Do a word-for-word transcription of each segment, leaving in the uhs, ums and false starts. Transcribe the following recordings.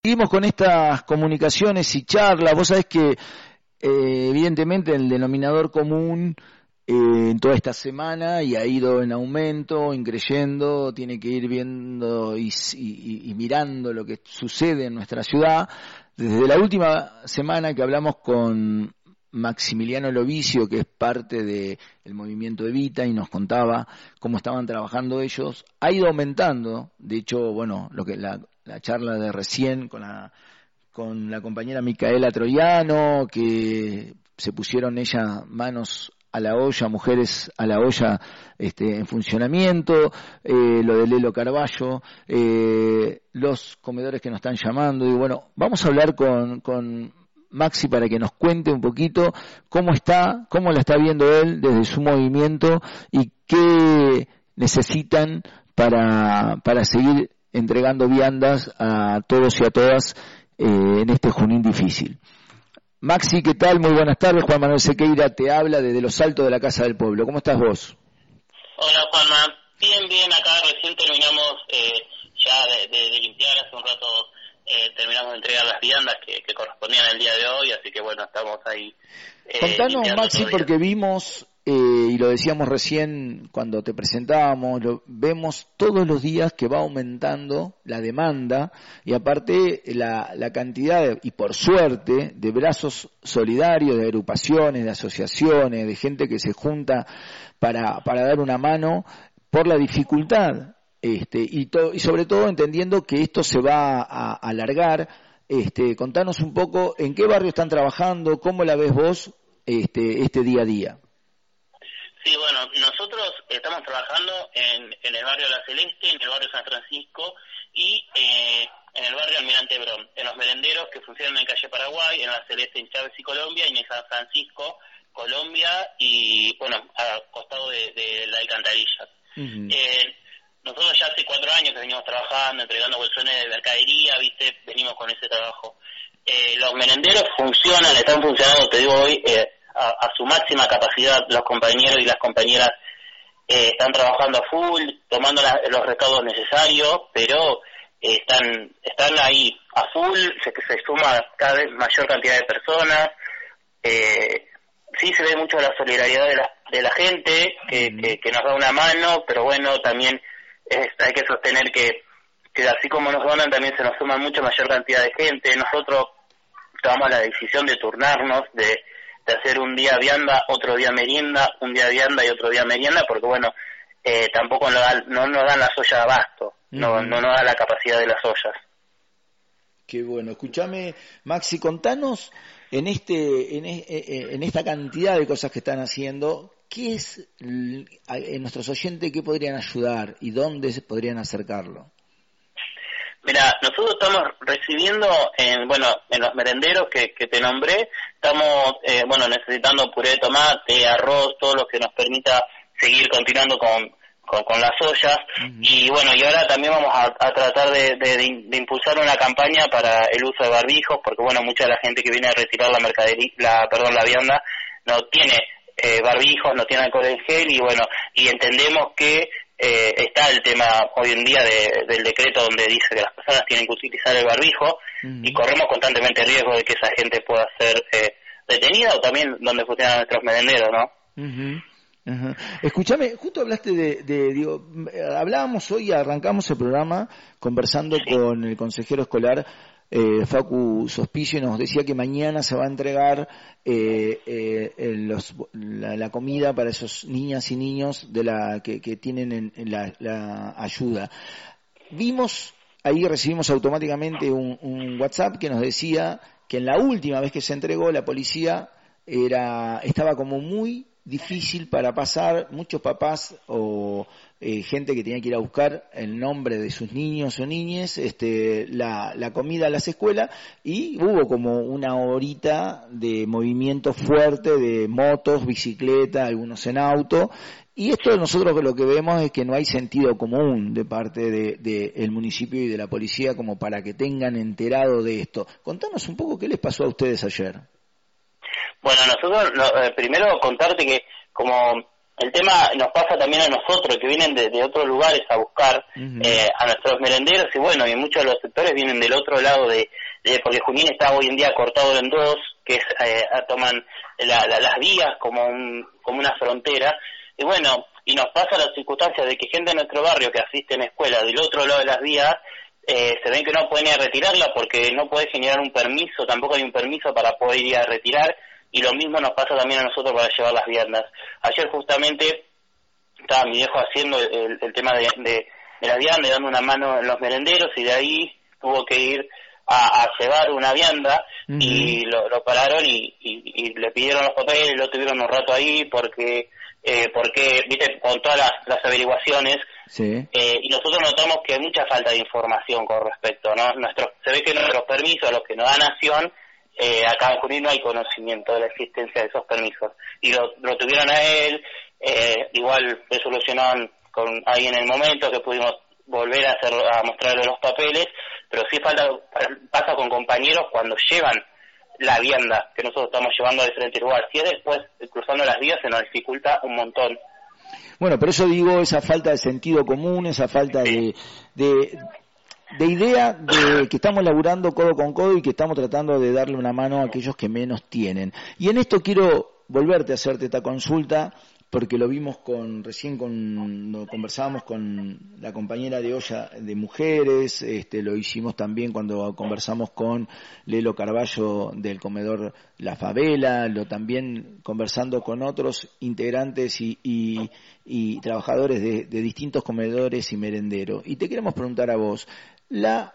Seguimos con estas comunicaciones y charlas. Vos sabés que eh, evidentemente el denominador común eh, en toda esta semana y ha ido en aumento, increyendo, tiene que ir viendo y, y, y mirando lo que sucede en nuestra ciudad. Desde la última semana que hablamos con Maximiliano Lovicio, que es parte del movimiento Evita, y nos contaba cómo estaban trabajando ellos, ha ido aumentando. De hecho, bueno, lo que la, la charla de recién con la con la compañera Micaela Troiano, que se pusieron ella manos a la olla, mujeres a la olla este, en funcionamiento, eh, lo de Lelo Carballo, eh, los comedores que nos están llamando, y bueno, vamos a hablar con, con Maxi para que nos cuente un poquito cómo está, cómo la está viendo él desde su movimiento y qué necesitan para, para seguir entregando viandas a todos y a todas eh, en este Junín difícil. Maxi, ¿qué tal? Muy buenas tardes. Juan Manuel Sequeira te habla desde los altos de la Casa del Pueblo. ¿Cómo estás vos? Hola, Juanma. Bien, bien. Acá recién terminamos eh, ya de, de, de limpiar hace un rato. Eh, terminamos de entregar las viandas que, que correspondían el día de hoy, así que bueno, estamos ahí. Eh, Contanos, Maxi, porque vimos, eh, y lo decíamos recién cuando te presentábamos, lo, vemos todos los días que va aumentando la demanda y aparte la, la cantidad, de, y por suerte, de brazos solidarios, de agrupaciones, de asociaciones, de gente que se junta para, para dar una mano por la dificultad. Este, y, to, y sobre todo entendiendo que esto se va a, a alargar. Este, contanos un poco en qué barrio están trabajando, cómo la ves vos este, este día a día. Sí, bueno, nosotros estamos trabajando en, en el barrio La Celeste, en el barrio San Francisco y eh, en el barrio Almirante Brón, en los merenderos que funcionan en calle Paraguay, en La Celeste, en Chávez y Colombia, y en San Francisco, Colombia y, bueno, a costado de, de la alcantarilla. Uh-huh. Eh, Nosotros ya hace cuatro años que venimos trabajando, entregando bolsones de mercadería, ¿viste? Venimos con ese trabajo. Eh, los merenderos funcionan, están funcionando, te digo hoy, eh, a, a su máxima capacidad. Los compañeros y las compañeras eh, están trabajando a full, tomando la, los recaudos necesarios, pero eh, están están ahí a full, se, se suma cada vez mayor cantidad de personas. Eh, sí se ve mucho la solidaridad de la, de la gente, que, mm. que, que nos da una mano, pero bueno, también Es, hay que sostener que, que así como nos donan también se nos suma mucha mayor cantidad de gente. Nosotros tomamos la decisión de turnarnos, de, de hacer un día vianda, otro día merienda, un día vianda y otro día merienda, porque bueno, eh, tampoco nos dan, no nos dan las ollas de abasto, uh-huh. no, no nos da la capacidad de las ollas. Qué bueno. Escúchame, Maxi, contanos en este en, en esta cantidad de cosas que están haciendo, ¿qué es en nuestros oyentes, qué podrían ayudar y dónde podrían acercarlo? Mira, nosotros estamos recibiendo en bueno en los merenderos que, que te nombré, estamos eh, bueno necesitando puré de tomate, arroz, todo lo que nos permita seguir continuando con con, con las ollas. Uh-huh. Y bueno, y ahora también vamos a, a tratar de, de, de impulsar una campaña para el uso de barbijos, porque bueno, mucha de la gente que viene a retirar la mercadería, la perdón, la vianda, no tiene Eh, barbijos, no tiene alcohol en gel, y bueno, y entendemos que eh, está el tema hoy en día de, del decreto donde dice que las personas tienen que utilizar el barbijo, uh-huh. y corremos constantemente el riesgo de que esa gente pueda ser eh, detenida, o también donde funcionan nuestros merenderos, ¿no? Uh-huh. Uh-huh. Escúchame, justo hablaste de, de digo, hablábamos hoy, arrancamos el programa conversando sí. con el consejero escolar Eh, Facu Sospicio, y nos decía que mañana se va a entregar eh, eh, los, la, la comida para esos niñas y niños de la que, que tienen en, en la, la ayuda. Vimos, ahí recibimos automáticamente un, un WhatsApp que nos decía que en la última vez que se entregó la policía era estaba como muy difícil para pasar, muchos papás o eh, gente que tenía que ir a buscar el nombre de sus niños o niñes, este, la, la comida a las escuelas, y hubo como una horita de movimiento fuerte de motos, bicicleta, algunos en auto, y esto nosotros lo que vemos es que no hay sentido común de parte de, de el municipio y de la policía como para que tengan enterado de esto. Contanos un poco qué les pasó a ustedes ayer. Bueno, nosotros, no, eh, primero contarte que como el tema nos pasa también a nosotros, que vienen de, de otros lugares a buscar uh-huh. eh, a nuestros merenderos, y bueno, y muchos de los sectores vienen del otro lado de, de porque Junín está hoy en día cortado en dos, que es, eh, toman la, la, las vías como un, como una frontera, y bueno, y nos pasa la circunstancia de que gente de nuestro barrio que asiste en escuela del otro lado de las vías, eh, se ven que no pueden ir a retirarla porque no puede generar un permiso, tampoco hay un permiso para poder ir a retirar, y lo mismo nos pasa también a nosotros para llevar las viandas. Ayer justamente estaba mi viejo haciendo el, el tema de, de, de las viandas, dando una mano en los merenderos, y de ahí tuvo que ir a, a llevar una vianda, uh-huh. y lo, lo pararon y, y, y le pidieron los papeles, lo tuvieron un rato ahí porque, eh, porque viste, con todas las, las averiguaciones, sí. eh, y nosotros notamos que hay mucha falta de información con respecto, ¿no? Nuestros, se ve que nuestros permisos, los que nos da Nación, eh, acá en Junín no hay conocimiento de la existencia de esos permisos, y lo, lo tuvieron a él, eh, igual se solucionaron con ahí en el momento que pudimos volver a hacer, a mostrarle los papeles, pero sí falta, pasa con compañeros cuando llevan la vianda que nosotros estamos llevando a diferentes lugares. Si es después cruzando las vías, se nos dificulta un montón. Bueno, por eso digo esa falta de sentido común, esa falta de, de, de idea de que estamos laburando codo con codo y que estamos tratando de darle una mano a aquellos que menos tienen. Y en esto quiero volverte a hacerte esta consulta, porque lo vimos con recién cuando conversábamos con la compañera de olla de mujeres, este, lo hicimos también cuando conversamos con Lelo Carballo del comedor La Favela, lo también conversando con otros integrantes y, y, y trabajadores de, de distintos comedores y merenderos. Y te queremos preguntar a vos, la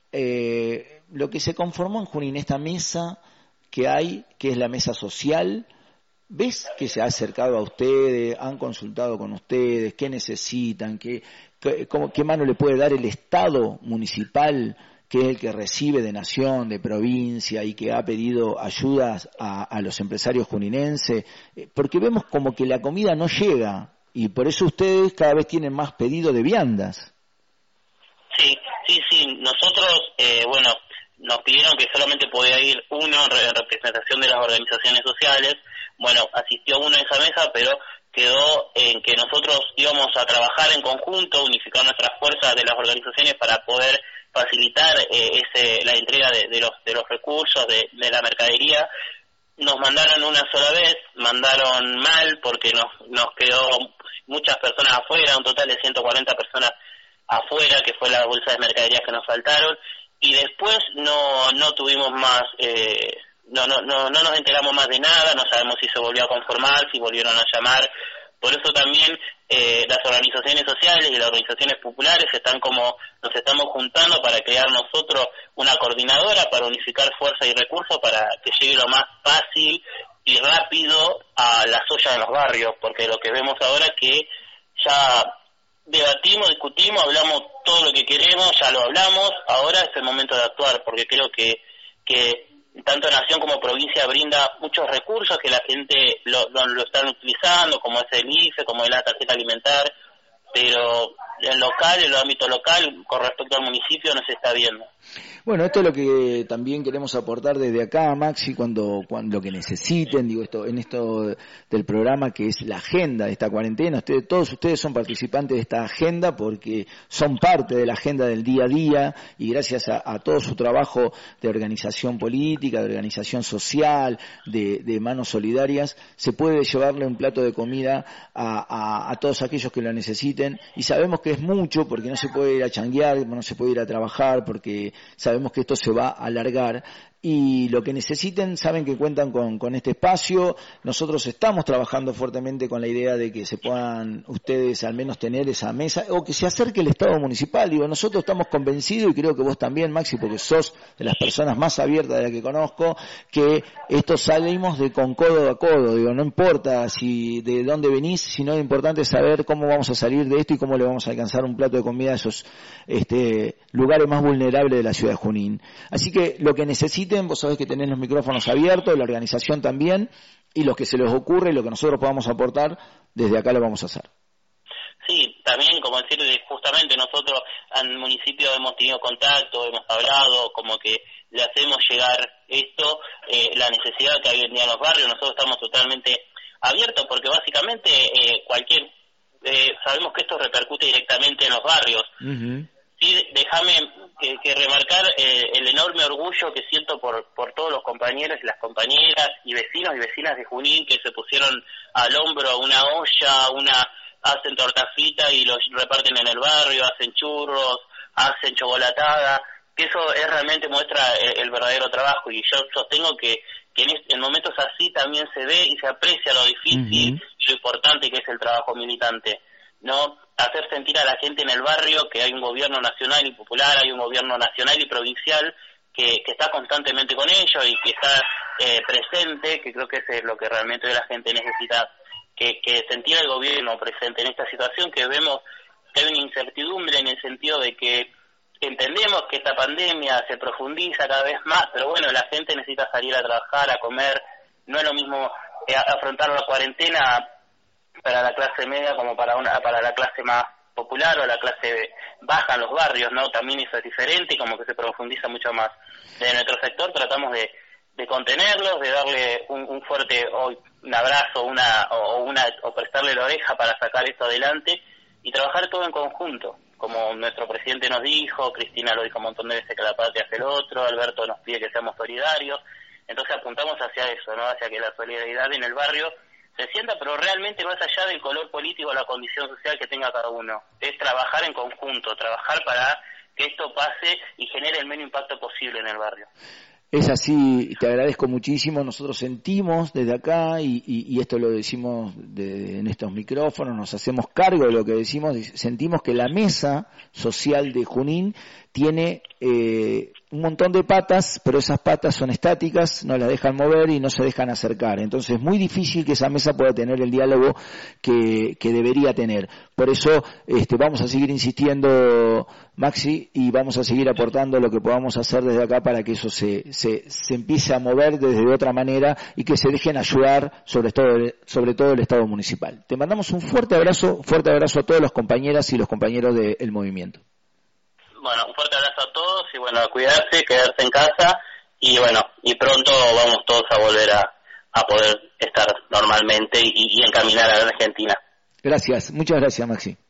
eh, lo que se conformó en Junín, esta mesa que hay, que es la mesa social, ¿ves que se ha acercado a ustedes, han consultado con ustedes, qué necesitan, qué, qué, cómo, qué mano le puede dar el Estado municipal, que es el que recibe de nación, de provincia y que ha pedido ayudas a, a los empresarios juninenses? Porque vemos como que la comida no llega y por eso ustedes cada vez tienen más pedido de viandas. Sí, sí, sí. Nosotros, eh, bueno, nos pidieron que solamente podía ir uno en representación de las organizaciones sociales. Bueno, asistió uno a esa mesa, pero quedó en que nosotros íbamos a trabajar en conjunto, unificar nuestras fuerzas de las organizaciones para poder facilitar eh, ese la entrega de, de los de los recursos, de, de la mercadería. Nos mandaron una sola vez, mandaron mal porque nos nos quedó muchas personas afuera, un total de ciento cuarenta personas afuera, que fue la bolsa de mercaderías que nos faltaron, y después no no tuvimos más... Eh, No, no, no, no nos enteramos más de nada, no sabemos si se volvió a conformar, si volvieron a llamar. Por eso también eh, las organizaciones sociales y las organizaciones populares están como, nos estamos juntando para crear nosotros una coordinadora para unificar fuerza y recursos para que llegue lo más fácil y rápido a las ollas de los barrios, porque lo que vemos ahora es que ya debatimos, discutimos, hablamos todo lo que queremos, ya lo hablamos, ahora es el momento de actuar, porque creo que que tanto Nación como provincia brinda muchos recursos que la gente lo, lo, lo están utilizando, como es el I F E, como es la tarjeta alimentar, pero en local, en el ámbito local, con respecto al municipio, no se está viendo. Bueno, esto es lo que también queremos aportar desde acá, Maxi, cuando, cuando lo que necesiten, digo esto, en esto del programa que es la agenda de esta cuarentena. Ustedes, todos ustedes son participantes de esta agenda porque son parte de la agenda del día a día y gracias a, a todo su trabajo de organización política, de organización social, de, de manos solidarias, se puede llevarle un plato de comida a, a, a todos aquellos que lo necesiten, y sabemos que es mucho porque no se puede ir a changuear, no se puede ir a trabajar porque sabemos que esto se va a alargar, y lo que necesiten saben que cuentan con, con este espacio. Nosotros estamos trabajando fuertemente con la idea de que se puedan ustedes al menos tener esa mesa, o que se acerque el Estado municipal. Digo, nosotros estamos convencidos, y creo que vos también, Maxi, porque sos de las personas más abiertas de las que conozco, que esto salimos de con codo a codo. Digo, no importa si de dónde venís, sino lo importante es saber cómo vamos a salir de esto y cómo le vamos a alcanzar un plato de comida a esos este, lugares más vulnerables de la ciudad de Junín. Así que lo que necesiten, vos sabés que tenés los micrófonos abiertos, la organización también, y lo que se les ocurre y lo que nosotros podamos aportar, desde acá lo vamos a hacer. Sí, también, como decir, justamente nosotros al municipio hemos tenido contacto, hemos hablado, como que le hacemos llegar esto, eh, la necesidad que hay hoy en día en los barrios. Nosotros estamos totalmente abierto, porque básicamente eh, cualquier, eh, sabemos que esto repercute directamente en los barrios. Uh-huh. Sí, déjame que, que remarcar eh, el enorme orgullo que siento por, por todos los compañeros y las compañeras y vecinos y vecinas de Junín que se pusieron al hombro una olla, una hacen torta frita y los reparten en el barrio, hacen churros, hacen chocolatada, que eso es realmente muestra el, el verdadero trabajo, y yo sostengo que, que en, este, en momentos así también se ve y se aprecia lo difícil uh-huh. y lo importante que es el trabajo militante, ¿no? Hacer sentir a la gente en el barrio que hay un gobierno nacional y popular, hay un gobierno nacional y provincial que, que está constantemente con ellos y que está eh, presente, que creo que es lo que realmente la gente necesita, que, que sentir al gobierno presente en esta situación, que vemos que hay una incertidumbre en el sentido de que entendemos que esta pandemia se profundiza cada vez más, pero bueno, la gente necesita salir a trabajar, a comer, no es lo mismo eh, afrontar la cuarentena para la clase media como para una para la clase más popular o la clase baja en los barrios, ¿no? También eso es diferente y como que se profundiza mucho más. Desde nuestro sector tratamos de, de contenerlos, de darle un, un fuerte oh, un abrazo una o una o prestarle la oreja para sacar esto adelante y trabajar todo en conjunto. Como nuestro presidente nos dijo, Cristina lo dijo un montón de veces, que la patria hace el otro, Alberto nos pide que seamos solidarios, entonces apuntamos hacia eso, ¿no? Hacia que la solidaridad en el barrio se sienta, pero realmente más allá del color político o la condición social que tenga cada uno. Es trabajar en conjunto, trabajar para que esto pase y genere el menos impacto posible en el barrio. Es así, te agradezco muchísimo. Nosotros sentimos desde acá, y, y, y esto lo decimos de, en estos micrófonos, nos hacemos cargo de lo que decimos, sentimos que la mesa social de Junín tiene eh, un montón de patas, pero esas patas son estáticas, no las dejan mover y no se dejan acercar. Entonces es muy difícil que esa mesa pueda tener el diálogo que, que debería tener. Por eso este, vamos a seguir insistiendo, Maxi, y vamos a seguir aportando lo que podamos hacer desde acá para que eso se, se, se empiece a mover desde otra manera y que se dejen ayudar, sobre todo, sobre todo el Estado municipal. Te mandamos un fuerte abrazo, fuerte abrazo a todas las compañeras y los compañeros del movimiento. Bueno, un fuerte abrazo a todos y bueno, a cuidarse, quedarse en casa y bueno, y pronto vamos todos a volver a, a poder estar normalmente y, y encaminar a la Argentina. Gracias, muchas gracias, Maxi.